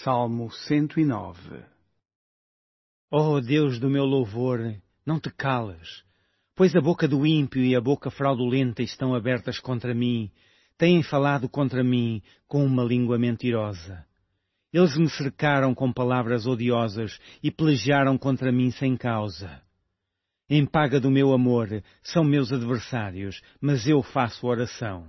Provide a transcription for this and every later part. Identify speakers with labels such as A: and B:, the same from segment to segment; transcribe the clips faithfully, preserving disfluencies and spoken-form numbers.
A: Salmo cento e nove.
B: Ó Deus do meu louvor, não te calas, pois a boca do ímpio e a boca fraudulenta estão abertas contra mim, têm falado contra mim com uma língua mentirosa. Eles me cercaram com palavras odiosas e pelejaram contra mim sem causa. Em paga do meu amor são meus adversários, mas eu faço oração.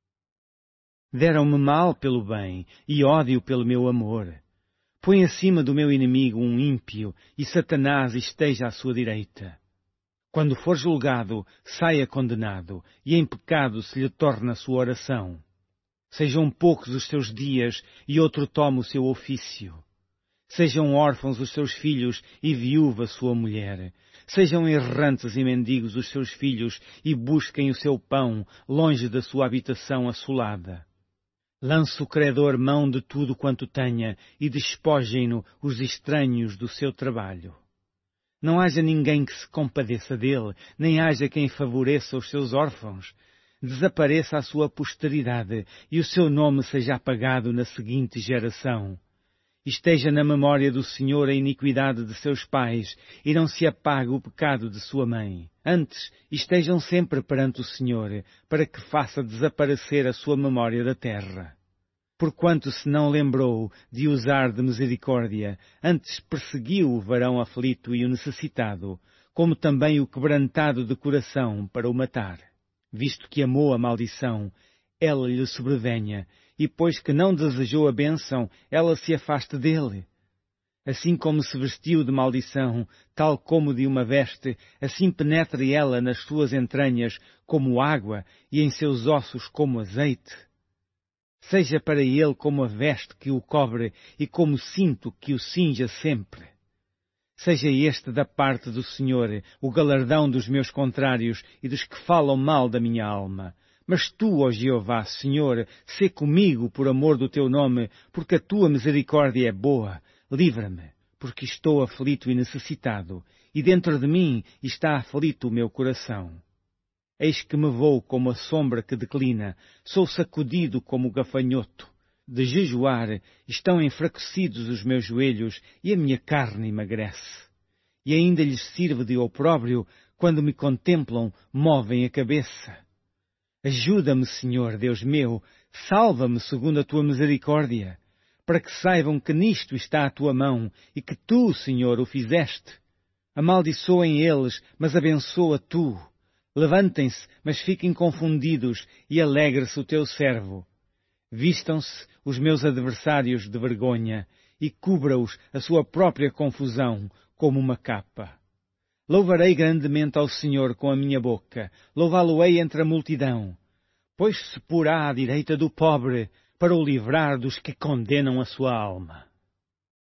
B: Deram-me mal pelo bem e ódio pelo meu amor. Põe acima do meu inimigo um ímpio e Satanás esteja à sua direita. Quando for julgado, saia condenado e em pecado se lhe torna a sua oração. Sejam poucos os seus dias e outro tome o seu ofício. Sejam órfãos os seus filhos e viúva sua mulher. Sejam errantes e mendigos os seus filhos e busquem o seu pão longe da sua habitação assolada. Lance o credor mão de tudo quanto tenha e despojem-no os estranhos do seu trabalho. Não haja ninguém que se compadeça dele, nem haja quem favoreça os seus órfãos. Desapareça a sua posteridade e o seu nome seja apagado na seguinte geração. Esteja na memória do Senhor a iniquidade de seus pais e não se apague o pecado de sua mãe. Antes, estejam sempre perante o Senhor, para que faça desaparecer a sua memória da terra. Porquanto se não lembrou de usar de misericórdia, antes perseguiu o varão aflito e o necessitado, como também o quebrantado de coração para o matar. Visto que amou a maldição, ela lhe sobrevenha, e pois que não desejou a bênção, ela se afaste dele. Assim como se vestiu de maldição, tal como de uma veste, assim penetre ela nas suas entranhas como água e em seus ossos como azeite. Seja para ele como a veste que o cobre e como cinto que o cinja sempre. Seja este da parte do Senhor o galardão dos meus contrários e dos que falam mal da minha alma. Mas tu, ó Jeová, Senhor, sê comigo por amor do teu nome, porque a tua misericórdia é boa. Livra-me, porque estou aflito e necessitado, e dentro de mim está aflito o meu coração. Eis que me vou como a sombra que declina, sou sacudido como o gafanhoto. De jejuar estão enfraquecidos os meus joelhos e a minha carne emagrece. E ainda lhes sirvo de opróbrio, quando me contemplam, movem a cabeça. Ajuda-me, Senhor, Deus meu, salva-me segundo a tua misericórdia, para que saibam que nisto está a tua mão e que tu, Senhor, o fizeste. Amaldiçoem eles, mas abençoa tu. Levantem-se, mas fiquem confundidos, e alegre-se o teu servo. Vistam-se os meus adversários de vergonha, e cubra-os a sua própria confusão como uma capa. Louvarei grandemente ao Senhor com a minha boca, louvá-lo-ei entre a multidão, pois se porá à direita do pobre, para o livrar dos que condenam a sua alma.